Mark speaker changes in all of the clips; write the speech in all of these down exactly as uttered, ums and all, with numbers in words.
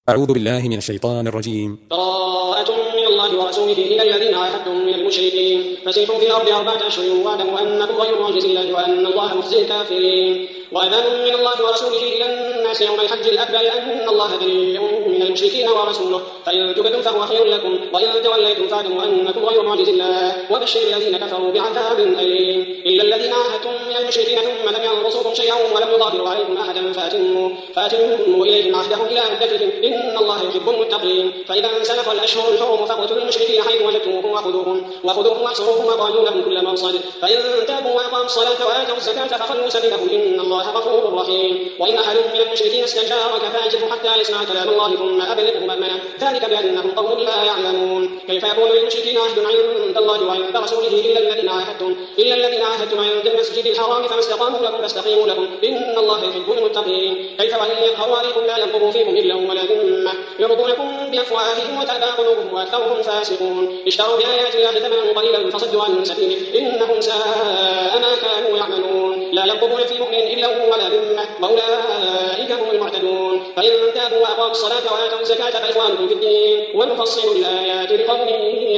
Speaker 1: أعوذ بالله من الشيطان الرجيم.
Speaker 2: براءة من الله ورسوله إلى الذين عاهدتم من المشركين فسيحوا في الأرض أربعة أشهر واعلموا أنكم غير معجز الله وأن الله مخزي الكافرين. وأذان من الله ورسوله إلى الناس يوم الحج الأكبر أن الله بريء من المشركين ورسوله فإن تبتم فهو خير لكم وإن توليتم فاعلموا أنكم غير معجز الله وبشر الذين كفروا بعذاب أليم. إلا الذين عاهدتم من المشركين ثم لم ينقصوكم شيئا ولم يظاهروا عليكم أحدا فأتموا, فأتموا إليهم عهدهم إلى مدتهم إن الله يحب المتقين. فإذا انسلخ الأشهر الحرم فاقتلوا المشركين حيث وجدتموهم وخذوهم وخذوهم واحصروهم وقالوا لهم كل مرصد فإن تابوا وأقاموا الصلاة وآتوا الزكاة فخلوا سبيلهم إن الله غفور رحيم. وإن أحد من المشركين استجارك فأجره حتى يسمع كلام الله ثم أبلغه مأمنه ذلك بأنهم قوم لا يعلمون. كيف يكون للمشركين عهد عند الله وعند رسوله إلا الذين عاهدتم إلا الذين عاهدتم عند المسجد الحرام فما استقاموا لكم فاستقيموا لهم إن الله يحب المتقين. كيف وإن يظهروا عليكم لا ينظروا فيكم إلا ولا ذمة يرضونكم بأفواههم وتأبى قلوبهم وأكثرهم فاسقون. اشتروا بآيات الله ثمنا قليلا فصدوا عن سبيله إنهم ساء ما كانوا يعملون. لا ينظرون في مؤمن إلا ولا ذمة وأولئك هم المعتدون. فإن تابوا وأقاموا الصلاة وآتوا الزكاة فإخوانكم في الدين ونفصل الآيات لقوم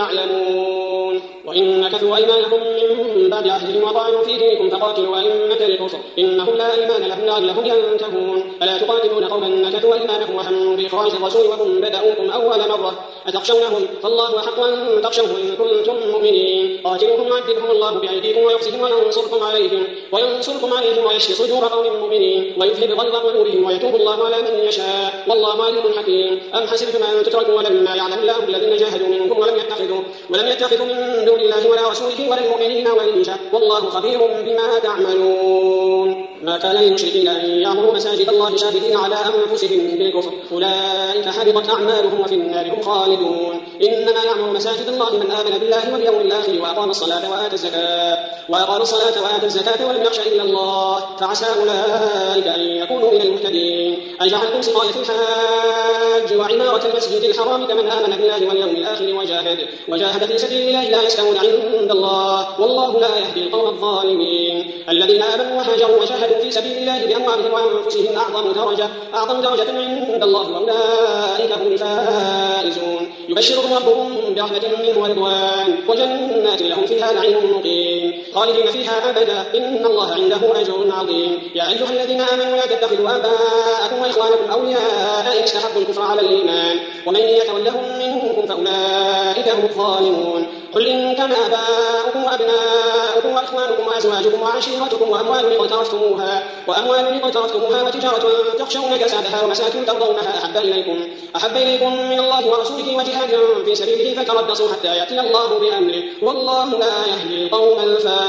Speaker 2: يعلمون. وإن نكثوا أيمانهم من بعد عهدهم وطعنوا في دينكم فقاتلوا أئمة الكفر إنهم لا إيمان لهم لعلهم ينتهون. ألا تقاتلون قوما نكثوا أيمانهم وهموا بإخراج الرسول وهم بدأوكم أول مرة أتخشونهم فالله أحق أن تخشوه إن كنتم مؤمنين. قاتلوهم يعذبهم الله بأيديكم ويخزهم وينصركم عليهم وينصركم عليهم ويشفي صدور قوم مؤمنين ويذهب غيظ قلوبهم ويتوب الله على من يشاء والله عليم حكيم. أم حسبتم أن تتركوا ولما يعلم الله الذين جاهدوا منكم ولم يتخذوا ولم يتخذوا من دون الله ولا رسوله ولا المؤمنين وليجا والله خبير بما تعملون. ما كان للمشركين أن يعمروا مساجد الله شاهدين على أنفسهم بالكفر أولئك حبطت أعمالهم وفي النار هم خالدون. إنما يعمر مساجد الله من آمن بالله واليوم الآخر وأقام الصلاة وآتى الزكاة وأقام الصلاة وآتى الزكاة ولم يخش إلا الله فعسى أولئك أن يكونوا من المهتدين. أجعلتم سقاية الحاج وعمارة المسجد الحرام كمن آمن بالله واليوم الآخر وجاهد وجاهد في سبيل الله لا يستوون عند الله والله لا يهدي القوم الظالمين. الذين آمنوا وهاجروا وجاهدوا في سبيل الله بأموالهم وأنفسهم أعظم درجة أعظم درجة عند الله وأولئك هم الفائزون. يبشرهم ربهم برحمة منه ورضوان وجنات لهم فيها نعيم مقيم خالدين فيها أبدا إن الله عنده أجر عظيم. يا أيها الذين آمنوا لا تتخذوا آباءكم وإخوانكم أولياء إن استحبوا الكفر على الإيمان ومن يتولهم منكم فأولئك هم الظالمون. قل إن كان آباؤكم وأبناؤكم وإخوانكم وأزواجكم وعشيرتكم وأموال اقترفتموها وأموال اقترفتموها وتجارة تخشون كسادها ومساكن ترضونها أحب إليكم أحب إليكم من الله ورسوله وجهاد في سبيله فتربصوا حتى يأتي الله بأمره والله لا يهدي القوم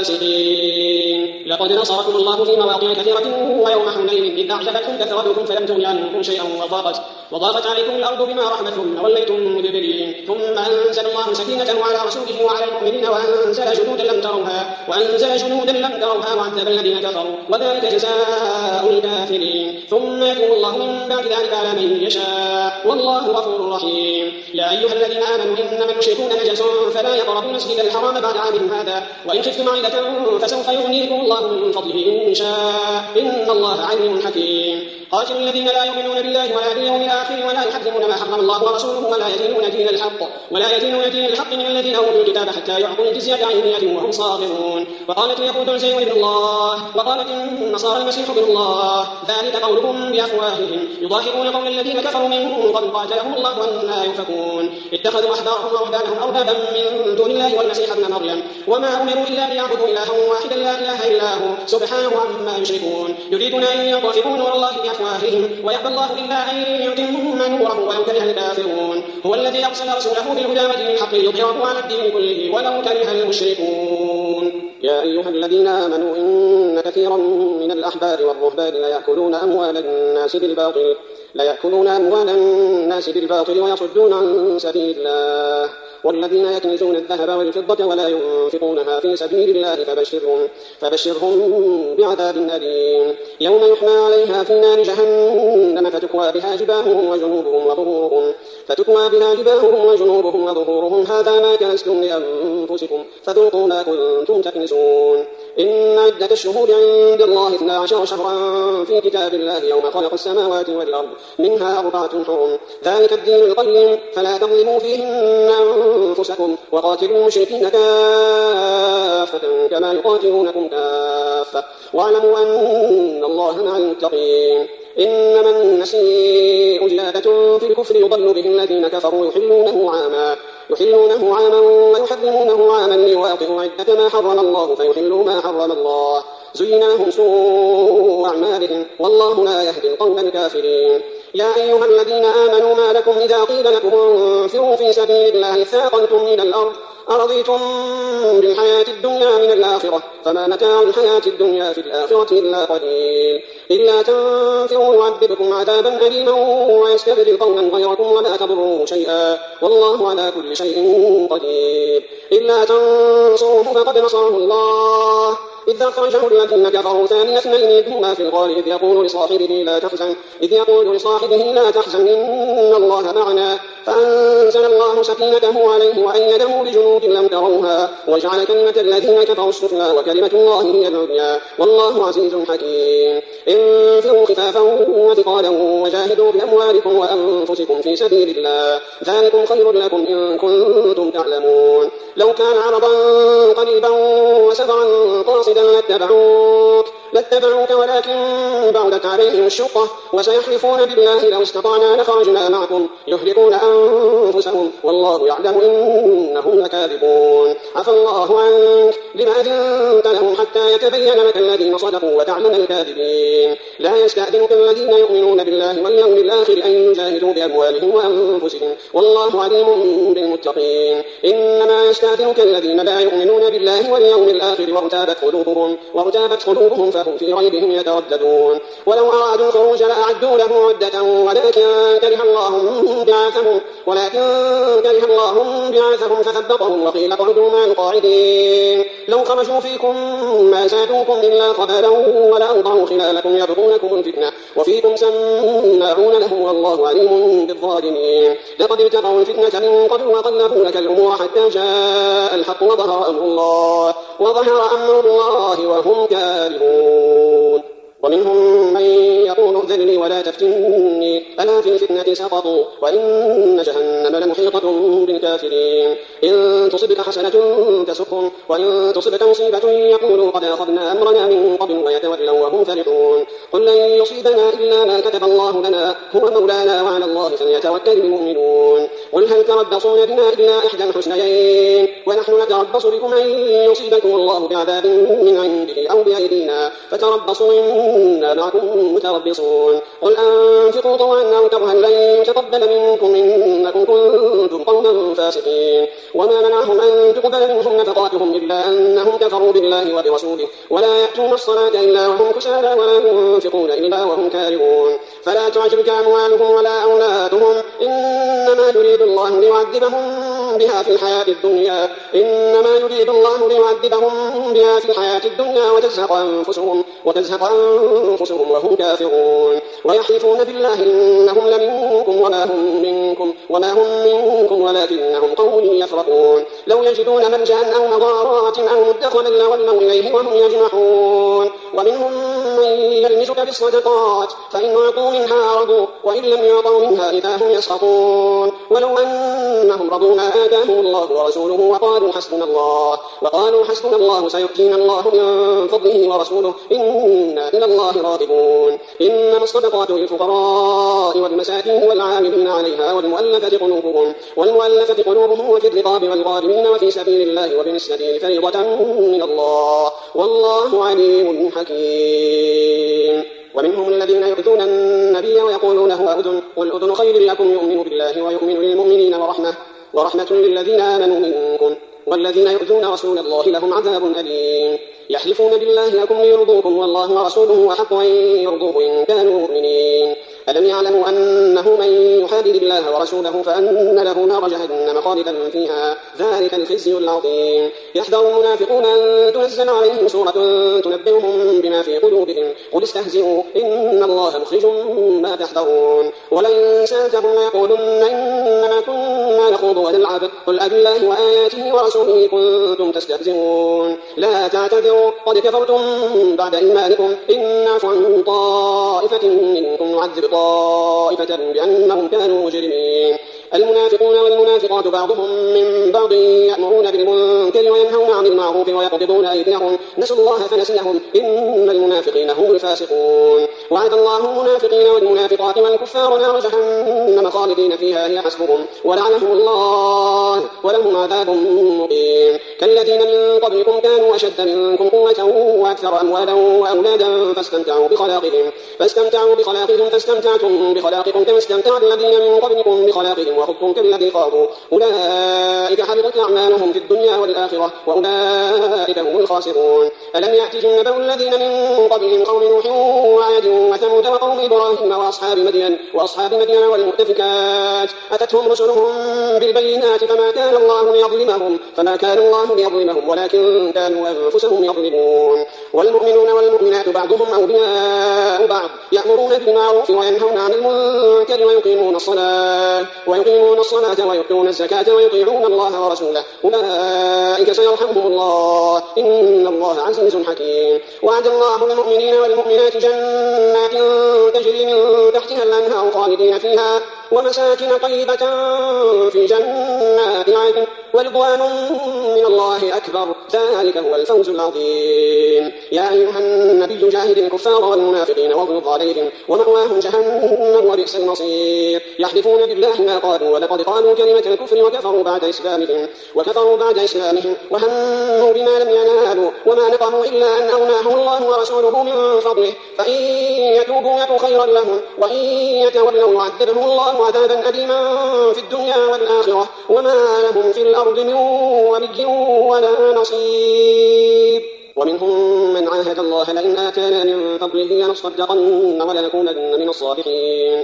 Speaker 2: الفاسقين. لقد نصركم الله في مواطن كثيرة ويوم حنين إذ أعجبتكم كثرتكم فلم تغن عنكم شيئا وضاقت وضاقت عليكم الأرض بما رحمت ثم وليتم مدبرين ثم أنزل الله سكينة على رسوله وعلى المؤمنين وأنزل جنودا لم تروها وأنزل جنودا لم تروها وعذب الذين كفروا وذلك جزاء الكافرين. ثم يتوب الله من بعد ذلك على من يشاء والله غفور رحيم. يا أيها الذين آمنوا إنما المشركون نجس فلا يقربوا المسجد الحرام بعد عامهم هذا وإن خفتم عيلة فسوف يغنيكم الله من فضله إن شاء إن الله عليم حكيم. قاتلوا الذين لا يؤمنون بالله ولا باليوم الآخر ولا يحرمون ما حرم الله ورسوله ولا يدينون دين الحق ولا يدينون دين الحق من الذين أوتوا الكتاب حتى يعطوا الجزية عن يد وهم صاغرون. وقالت اليهود عزير ابن الله وقالت النصارى المسيح ابن الله ذلك قولهم بأفواههم يضاهئون قول الذين كفروا من قبل قاتلهم الله أنى يؤفكون. اتخذوا أحبارهم ورهبانهم أربابا من دون الله والمسيح ابن مريم وما أمروا إلا ليعبدوا إلها واحدا لا إله إلا هو سبحانه عما يشركون. يريدون أن يطفئوا نور الله بأفواههم ويأبى الله إلا أن يتم نوره ولو كره الكافرون. هو الذي أرسل رسوله بالهدى ودين الحق ليظهره على الدين كله ولو كره المشركون. يا أيها الذين آمنوا إن كثيرا من الأحبار والرهبان ليأكلون أموال الناس بالباطل لا يأكلون أموال الناس بالباطل ويصدون عن سبيل الله والذين يكنزون الذهب والفضة ولا ينفقونها في سبيل الله فبشرهم, فبشرهم بعذاب أليم يوم يحمى عليها في نار جهنم فتكوى بها جباههم وجنوبهم وظهورهم فتكوى بها جباههم وجنوبهم وظهورهم هذا ما كنزتم لأنفسكم فذوقوا ما كنتم تكنزون. إن عدة الشهور عند الله اثنا عشر شهرا في كتاب الله يوم خلق السماوات والأرض منها أربعة حرم ذلك الدين القيم فلا تظلموا فيهن أنفسكم وقاتلوا المشركين كافة كما يقاتلونكم كافة واعلموا أن الله مع المتقين. إنما النسيء زيادة في الكفر يضل به الذين كفروا يحلونه عاما يحلونه عاما ويحرمونه عاما ليواطئوا عدة ما حرم الله فيحلوا ما حرم الله زين لهم سوء أعمالهم والله لا يهدي القوم الكافرين. يا أيها الذين آمنوا ما لكم إذا قيل لكم انفروا في سبيل الله اثاقلتم إلى الأرض أرضيتم بالحياة الدنيا من الآخرة فما متاع الحياة الدنيا في الآخرة إلا قليل إلا تنفروا يعذبكم عذابا أليما ويستبدل قوما غيركم ولا تضروه شيئا والله على كل شيء قدير. إلا تنصروه فقد نصره الله إذ أخرجه الذين كفروا ثاني اثنين إذ هما في الغار إذ يقول لصاحبه لا تحزن إذ يقول لصاحبه لا تحزن إن الله معنا فأنزل الله سكينته عليه وأيده بجنود لم تروها وجعل كلمة الذين كفروا السفلى وكلمة الله هي العليا والله عزيز حكيم. انفروا خفافا وثقالا وجاهدوا بأموالكم وأنفسكم في سبيل الله ذلكم خير لكم إن كنتم تعلمون. لو كان عرضا قريبا وسفرا قاصدا لاتبعوك لاتبعوك ولكن بعدت عليهم الشقة وسيحلفون بالله لو استطعنا لخرجنا معكم يهلكون أنفسهم والله يعلم إنهم لكاذبون. عفى الله عنك لما أذنت لهم حتى يتبين لك الذين صدقوا وتعلم الكاذبين. لا يستأذنك الذين يؤمنون بالله واليوم الآخر أن يجاهدوا بأموالهم وأنفسهم والله عليم بالمتقين. إنما يستأذنك الذين لا يؤمنون بالله واليوم الآخر وارتابت قلوبهم وارتابت قلوبهم فهم في ريبهم يترددون. ولو أرادوا الخروج لأعدوا له عدة ولكن كره الله بعاثهم ولكن كره الله بعاثهم فثبطهم وقيل اقعدوا مع القاعدين. لو خرجوا فيكم ما زادوكم إلا خبالا ولا أوضعوا خلالكم يبغونكم الفتنة وفيكم سماعون له والله عليم بالظالمين. لقد ابتغوا الفتنة من قبل وقلبوا لك الأمور حتى جاء الحق وظهر أمر الله وظهر أمر الله وهم كارهون. ومنهم من يقول ائذن لي ولا تفتني ألا في الفتنة سقطوا وإن جهنم لمحيطة بالكافرين. إن تصبك حسنة تسؤهم وإن تصبك مصيبة يقولوا قد أخذنا أمرنا من قبل ويتولوا وهم فرحون. قل لن يصيبنا إلا ما كتب الله لنا هو مولانا وعلى الله فليتوكل المؤمنون. قل هل تربصون بنا إلا إحدى الحسنيين ونحن نتربص بكم أن يصيبكم الله بعذاب من عنده أو بأيدينا فتربصوا إنا معكم متربصون. قل أنفقوا طوعا أو كرها لن يتقبل منكم إنكم كنتم قوما فاسقين. وما منعهم أن تقبل منهم نفقاتهم إلا أنهم كفروا بالله وبرسوله ولا يأتون الصلاة إلا وهم كسالى ولا ينفقون إلا وهم كارهون. فلا تعجبك أموالهم ولا أولادهم إنما يريد الله ليعذبهم بها في الحياة الدنيا إنما يريد الله ليعذبهم بها في الحياة الدنيا وتزهق أنفسهم وتزهق أنفسهم وهم كافرون. ويحلفون بالله إنهم لمنكم وما هم منكم وما هم منكم ولكنهم قوم يفرقون. لو يجدون ملجأ أو مغارات أو مدخلا لولوا إليه وهم يجمحون. ومنهم من يلمزك في الصدقات فإن أعطوا منها رضوا وإن لم يعطوا منها إذا هم يسخطون. ولو أنهم رضوا ما آتاهم الله ورسوله وقالوا حسبنا الله وقالوا حسبنا الله سيؤتينا الله من فضله ورسوله إنا إلى الله راغبون. إنما الصدقات للفقراء والمساكين والعاملين عليها والمؤلفة قلوبهم والمؤلفة قلوبهم وفي الرقاب والغارمين وفي سبيل الله وابن السبيل فريضة من الله والله عليم حكيم. ومنهم الذين يؤذون النبي ويقولون هو أذن قل أذن خير لكم يؤمن بالله ويؤمن للمؤمنين ورحمة ورحمة للذين آمنوا منكم والذين يؤذون رسول الله لهم عذاب أليم. يحلفون بالله لكم ليرضوكم والله ورسوله أحق أن يرضوه إن كانوا مؤمنين. ألم يعلموا أنه من يحادد الله ورسوله فأن له نار جهنم خالدا فيها ذلك الخزي العظيم. يحذر المنافقون أن تنزل عليهم سورة تنبئهم بما في قلوبهم قل استهزئوا إن الله مخرج ما تحذرون. ولئن سألتهم ليقولن إنما كنا نخوض ونلعب قل أبالله وآياته ورسوله كنتم تستهزئون لا تعتذروا قد كفرتم بعد إيمانكم إن نعفو عن طائفة منكم نعذب طائفة بأنهم كانوا مجرمين. المنافقون والمنافقات بعضهم من بعض يأمرون بالمنكر وينهون عن المعروف ويقبضون أيديهم نسوا الله فنسيهم إن المنافقين هم الفاسقون. وعد الله المنافقين والمنافقات والكفار نار جهنم خالدين فيها هي حسبهم ولعنهم الله ولهم عذاب مقيم. كالذين من قبلكم كانوا أشد منكم قوة وأكثر أموالا وأولادا فاستمتعوا بخلاقهم فاستمتعوا بخلاقهم فاستمتعتم بخلاقكم كما استمتع الذين من قبلكم بخلاقهم وخذتم كالذي خاضوا أولئك حبطت أعمالهم في الدنيا والآخرة وأولئك هم الخاسرون. ألم يأتكم نبأ الذين من قبلهم قوم نوح وعاد وثمود وقوم إبراهيم وأصحاب مدين وأصحاب مدين والمؤتفكات أتتهم رسلهم بالبينات فما كان الله ليظلمهم فما كان الله ليظلمهم ولكن كانوا أنفسهم يظلمون. والمؤمنون والمؤمنات بعضهم أولياء بعض يأمرون بالمعروف وينهون عن المنكر ويقيمون الصلاة ويقيمون الصلاة ويؤتون الزكاة ويطيعون الله ورسوله أولئك سيرحمهم الله إن الله عزيز حكيم. وعد الله المؤمنين والمؤمنات جنات تجري من تحتها الأنهار خالدين فيها ومساكن طيبة في جنات عدن ورضوان من الله أكبر ذلك هو الفوز العظيم. يا أيها النبي جاهد الكفار والمنافقين واغلظ عليهم ومأواهم جهنم وبئس المصير. يحلفون بالله ما قالوا ولقد قالوا كلمة الكفر وكفروا بعد إسلامهم وكفروا بعد إسلامهم وهموا بما لم ينالوا وما نقموا إلا أن أغناهم الله ورسوله من فضله فإن يتوبوا يك خيرا لهم وإن يتولوا يعذبهم الله عذابا أليما في الدنيا والآخرة وما لهم في الأرض من ولي ولا نصير. ومنهم من عاهد الله لئن آتانا من فضله لنصدقن ولنكونن من الصالحين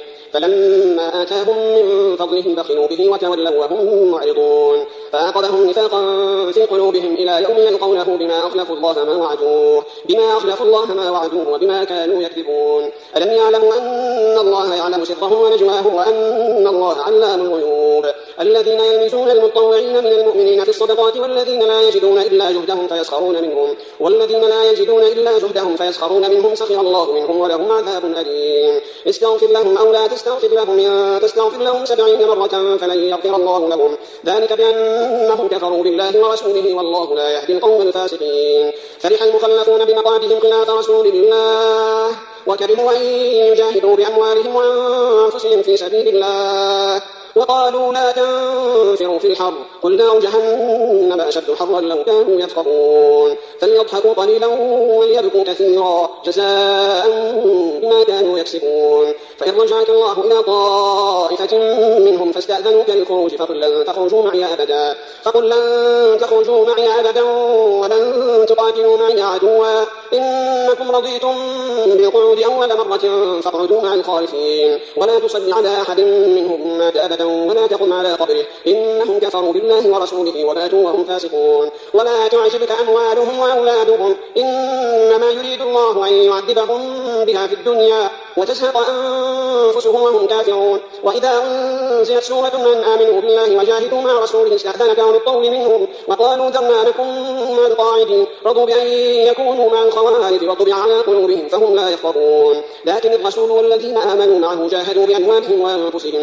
Speaker 2: فلما آتاهم من فضلهم بخلوا به وتولوا وهم معرضون فأخذهم نفاقا في قلوبهم إلى يوم يلقونه بما أخلفوا الله ما وعدوه بما أخلفوا الله ما وعدوه وبما كانوا يكذبون. ألم يعلموا أن الله يعلم سرهم ونجواهم وأن الله علام الغيوب. الذين يلمزون المطوعين من المؤمنين في الصدقات والذين لا يجدون إلا جهدهم فيسخرون منهم والذين لا يجدون إلا جهدهم فيسخرون منهم سخر الله منهم ولهم عذاب أليم. استغفر لهم أو لا تستغفر لهم إن تستغفر لهم سبعين مرة فلن يغفر الله لهم ذلك بأنهم كفروا بالله ورسوله والله لا يهدي القوم الفاسقين. فرح المخلفون بمقعدهم خلاف رسول الله وكرهوا أن يجاهدوا بأموالهم وأنفسهم في سبيل الله وقالوا لا تنفروا في الحر قل نار جهنم أشد حرا لو كانوا يفقهون. فليضحكوا قليلا وليبكوا كثيرا جزاء بما كانوا يكسبون. فإن رجعك الله إلى طائفة منهم فاستأذنوك للخروج فقل لن تخرجوا معي أبدا فقل لن تخرجوا معي أبدا ولن تقاتلوا معي عدوا إنكم رضيتم بالقعود أول مرة فاقعدوا مع الخالفين ولا تصل على أحد منهم مات أبدا ولا تقم على قبره إنهم كفروا بالله ورسوله وماتوا وهم فاسقون. ولا تعجبك أموالهم وأولادهم إنما يريد الله أن يعذبهم بها في الدنيا وتزهق أنفسهم وهم كافرون. وإذا أنزلت سورة أن آمنوا بالله وجاهدوا مع رسوله استأذنك عن الطول منهم وقالوا ذرنا لكم مع القاعدين رضوا بأن يكونوا مع الخوارج وطبع على قلوبهم فهم لا يفقهون. لكن الرسول والذين آمنوا معه جاهدوا بأموالهم وأنفسهم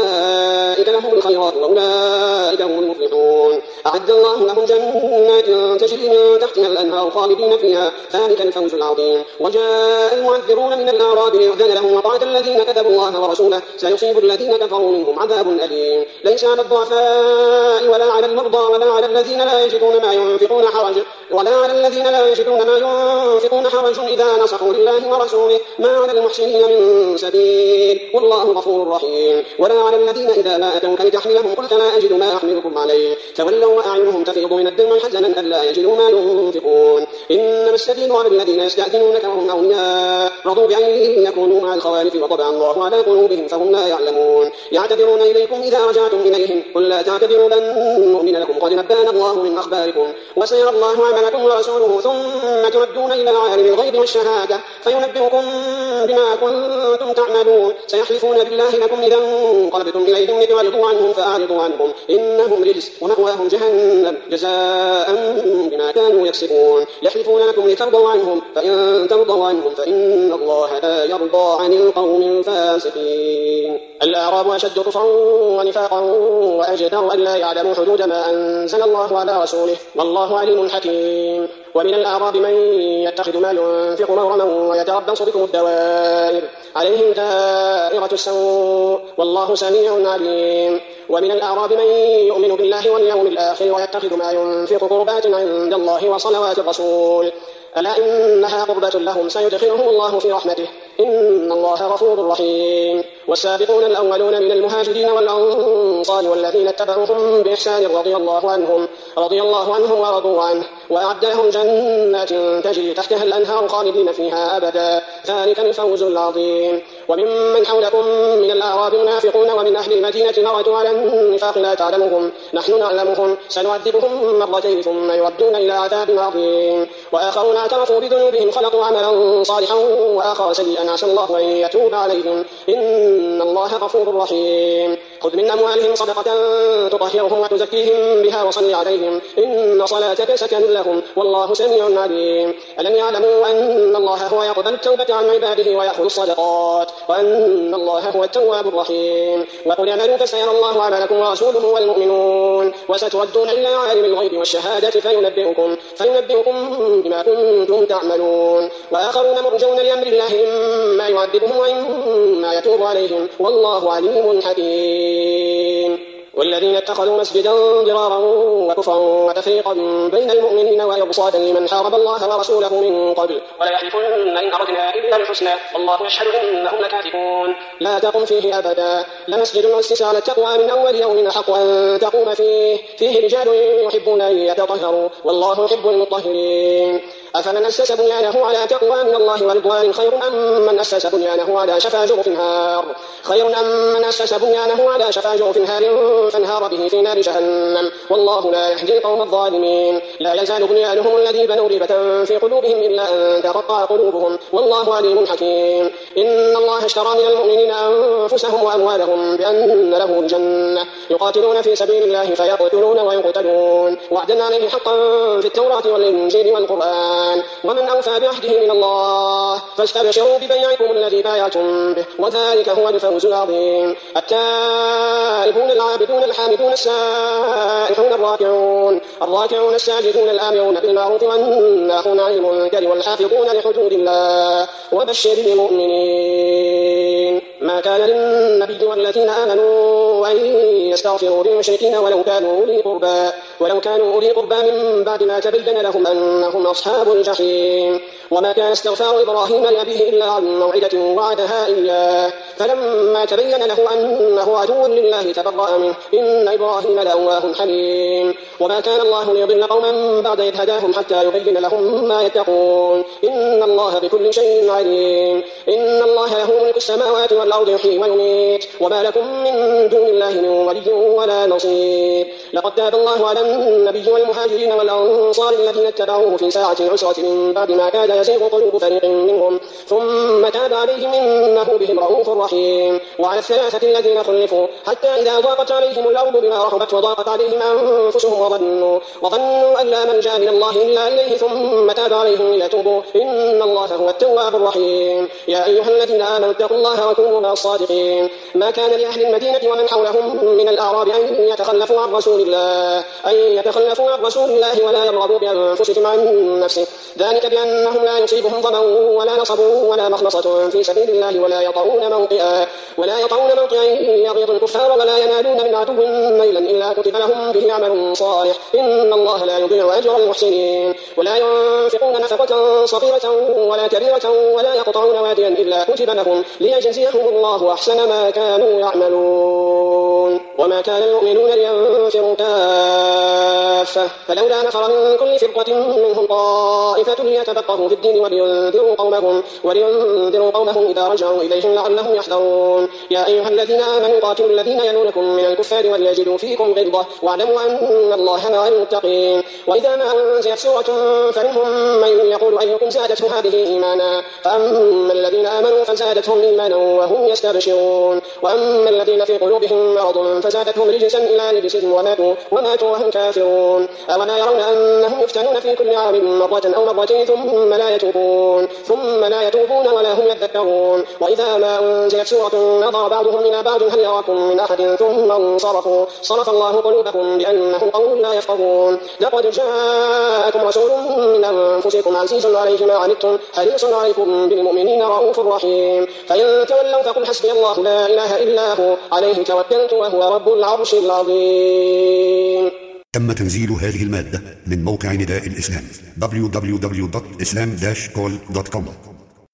Speaker 2: وأولئك لهم الخيرات وأولئك هم المفلحون. أعد الله لهم جنات تجري من تحتها الأنهار خالدين فيها ذلك الفوز العظيم. وجاء المعذرون من الأعراب ليؤذن لهم وقعد الذين كذبوا الله ورسوله سيصيب الذين كفروا منهم عذاب أليم. ليس على الضعفاء ولا على المرضى ولا على الذين لا يجدون ما ينفقون حرج ولا على الذين لا يجدون ما ينفقون حرج إذا نصحوا لله ورسوله ما على المحسنين من سبيل والله غفور رحيم. ولا على الذين إذا ما أتوك لتحملهم قلت لا أجد ما أحملكم عليه تولوا وأعينهم تفيض من الدم حزنا ألا يجدوا ما ينفقون. إنما السبيل على الذين يستأذنونك وهم أغنياء رضوا بأن يكونوا آمنوا مع الخوارف وطبع الله على قلوبهم فهم لا يعلمون. يعتذرون إليكم إذا رجعتم إليهم قل لا تعتذروا لن نؤمن لكم قد نبأنا الله من أخباركم وسيرى الله عملكم ورسوله ثم تردون إلى عالم الغيب والشهادة فينبئكم بما كنتم تعملون. سيحلفون بالله لكم إذا انقلبتم إليهم لتعرضوا عنهم فأعرضوا عنهم إنهم رجس ومأواهم جهنم جزاء بما كانوا يكسبون. يحلفون لكم لترضوا عنهم فإن ترضوا عنهم فإن الله لا يرضى عن القوم الفاسقين. الأعراب أشد كفرا ونفاقا وأجدر أن لا يعلموا حدود ما أنزل الله على رسوله والله عليم حكيم. ومن الأعراب من يتخذ ما ينفق مغرما ويتربص بكم الدوائر عليهم دائرة السوء والله سميع عليم. ومن الأعراب من يؤمن بالله واليوم الآخر ويتخذ ما ينفق قربات عند الله وصلوات الرسول ألا إنها قربة لهم سيدخلهم الله في رحمته إن الله غفور رحيم. والسابقون الأولون من المهاجرين والأنصار والذين اتبعوهم بإحسان رضي الله عنهم رضي الله عنهم ورضوا عنه وأعد لهم جنات تجري تحتها الأنهار خالدين فيها أبدا ذلك الفوز العظيم. وممن حولكم من الأعراب منافقون ومن أهل المدينة مردوا على النفاق لا تعلمهم نحن نعلمهم سنعذبهم مرتين ثم يردون إلى عذاب عظيم. وآخرون اعترفوا بذنوبهم خلقوا عملا صالحا وآخر سيئا عسى الله أن يتوب عليهم إن الله غفور رحيم. خذ من أموالهم صدقة تطهرهم وتزكيهم بها وصل عليهم إن صلاتك سكن لهم والله سميع عليم. ألم يعلموا أن الله هو يقبل التوبة عن عباده ويأخذ الصدقات وأن الله هو التواب الرحيم. وقل اعملوا فسيرى الله عملكم ورسوله والمؤمنون وستردون إلى عالم الغيب والشهادة فينبئكم, فينبئكم بما كنتم تعملون. وآخرون مرجون لأمر الله إما يعذبهم وإما يتوب عليهم والله عليم حكيم. والذين اتخذوا مسجدا ضرارا وكفرا وتفريقا بين المؤمنين وإرصادا لمن حارب الله ورسوله من قبل ولا يحلفن إن أردنا إلا الحسنى والله يشهد إنهم لكاذبون. لا تقم فيه أبدا لمسجد أسس على التقوى من أول يوم أحق أن تقوم فيه فيه رجال يحبون أن يتطهروا والله يحب المطهرين. أفمن أسس بنيانه على تقوى من الله ورضوان خير أم من أسس بنيانه على شفا جرف هار خير أم من أسس بنيانه على شفا جرف هار فانهار به في نار جهنم والله لا يهدي القوم الظالمين. لا يزال بنيانهم الذي بنوا ريبة في قلوبهم إلا أن تقطع قلوبهم والله عليم حكيم. إن الله اشترى من المؤمنين أنفسهم وأموالهم بأن لهم الجنة يقاتلون في سبيل الله فيقتلون ويقتلون وعدا عليه حقا في التوراة والإنجيل والقرآن ومن أوفى بعهده من الله فاستبشروا ببيعكم الذي بايعتم به وذلك هو الفوز العظيم. التائبون العابدون الحامدون السائحون الراكعون الراكعون الساجدون الآمرون بالمعروف والناهون عن المنكر والحافظون لحدود الله وبشر المؤمنين. ما كان للنبي والذين آمنوا أن يستغفروا للمشركين ولو كانوا أولي قربى ولو كانوا أولي قربى من بعد ما تبين لهم أنهم أصحاب الجحيم. وما كان استغفار إبراهيم لأبيه إلا عن موعدة وعدها إياه فلما تبين له أنه عدو لله تبرأ منه إن إبراهيم لأواه حليم. وما كان الله ليضل قوما بعد إذ هداهم حتى يبين لهم ما يتقون إن الله بكل شيء عليم. إن الله له ملك السماوات والأرض يحيي ويميت وما لكم من دون الله من ولي ولا نصير. لقد تاب الله على النبي والمهاجرين والأنصار الذين اتبعوه في ساعة العسرة من بعد ما كاد يزيغ قلوب فريق منهم ثم تاب عليهم إنه بهم رؤوف رحيم. وعلى الثلاثة الذين خلفوا حتى إذا ضاقت عليهم الأرض بما رحبت وضاقت عليهم أنفسهم وظنوا, وظنوا أن لا ملجأ من الله إلا إليه ثم تاب عليهم ليتوبوا إن الله هو التواب الرحيم. يا أيها الذين آمنوا اتقوا الله وكونوا مع الصادقين. ما كان لأهل المدينة ومن حولهم من الأعراب أن يتخلفوا عن رسول الله أن يتخلفوا عن رسول الله ولا يرغبوا بأنفسهم عن نفسه ذلك بأنهم لا يصيبهم ظمأ ولا نصب ولا مخمصة في سبيل الله ولا يطعون موطئا ولا يطعون موطئا يغيظ الكفار ولا ينالون من عدو نيلا إلا كتب لهم به عمل صالح إن الله لا يضيع أجر المحسنين. ولا ينفقون نفقة صغيرة ولا كبيرة ولا يقطعون واديا إلا كتب لهم ليجزيهم الله أحسن ما كانوا يعملون. وما كان المؤمنون لينفروا كافة الله. فلولا نفر من كل فرقة منهم طائفة ليتفقهوا في الدين ولينذروا قومهم ولينذروا قومهم إذا رجعوا إليهم لعلهم يحذرون. يا أيها الذين آمنوا قاتلوا الذين يلونكم من الكفار وليجدوا فيكم غلظة واعلموا أن الله مع المتقين. وإذا ما أنزلت سورة فمنهم من يقول أيكم زادته هذه إيمانا فأما الذين آمنوا فزادتهم إيمانا وهم يستبشرون وأما الذين في قلوبهم مرض فزادتهم رجسا إلى رجسهم وماتوا وماتوا وهم كافرون. أولا يرون أنهم يفتنون في كل عام مرة أو مرتين ثم لا يتوبون ثم لا يتوبون ولا هم يذكرون. وإذا ما أنزلت سورة نظر بعضهم إلى بعض هل يراكم من أحد ثم انصرفوا صرف الله قلوبكم بأنهم قوم لا يفقهون. لقد جاءكم رسول من أنفسكم عزيز عليه ما عنتم حريص عليكم بالمؤمنين رؤوف رحيم. فإن تولوا فقل حسبي الله لا إله إلا هو عليه توكلت وهو رب العرش العظيم.
Speaker 3: تم تنزيل هذه المادة من موقع نداء الإسلام دبليو دبليو دبليو دوت إسلام داش كول دوت كوم.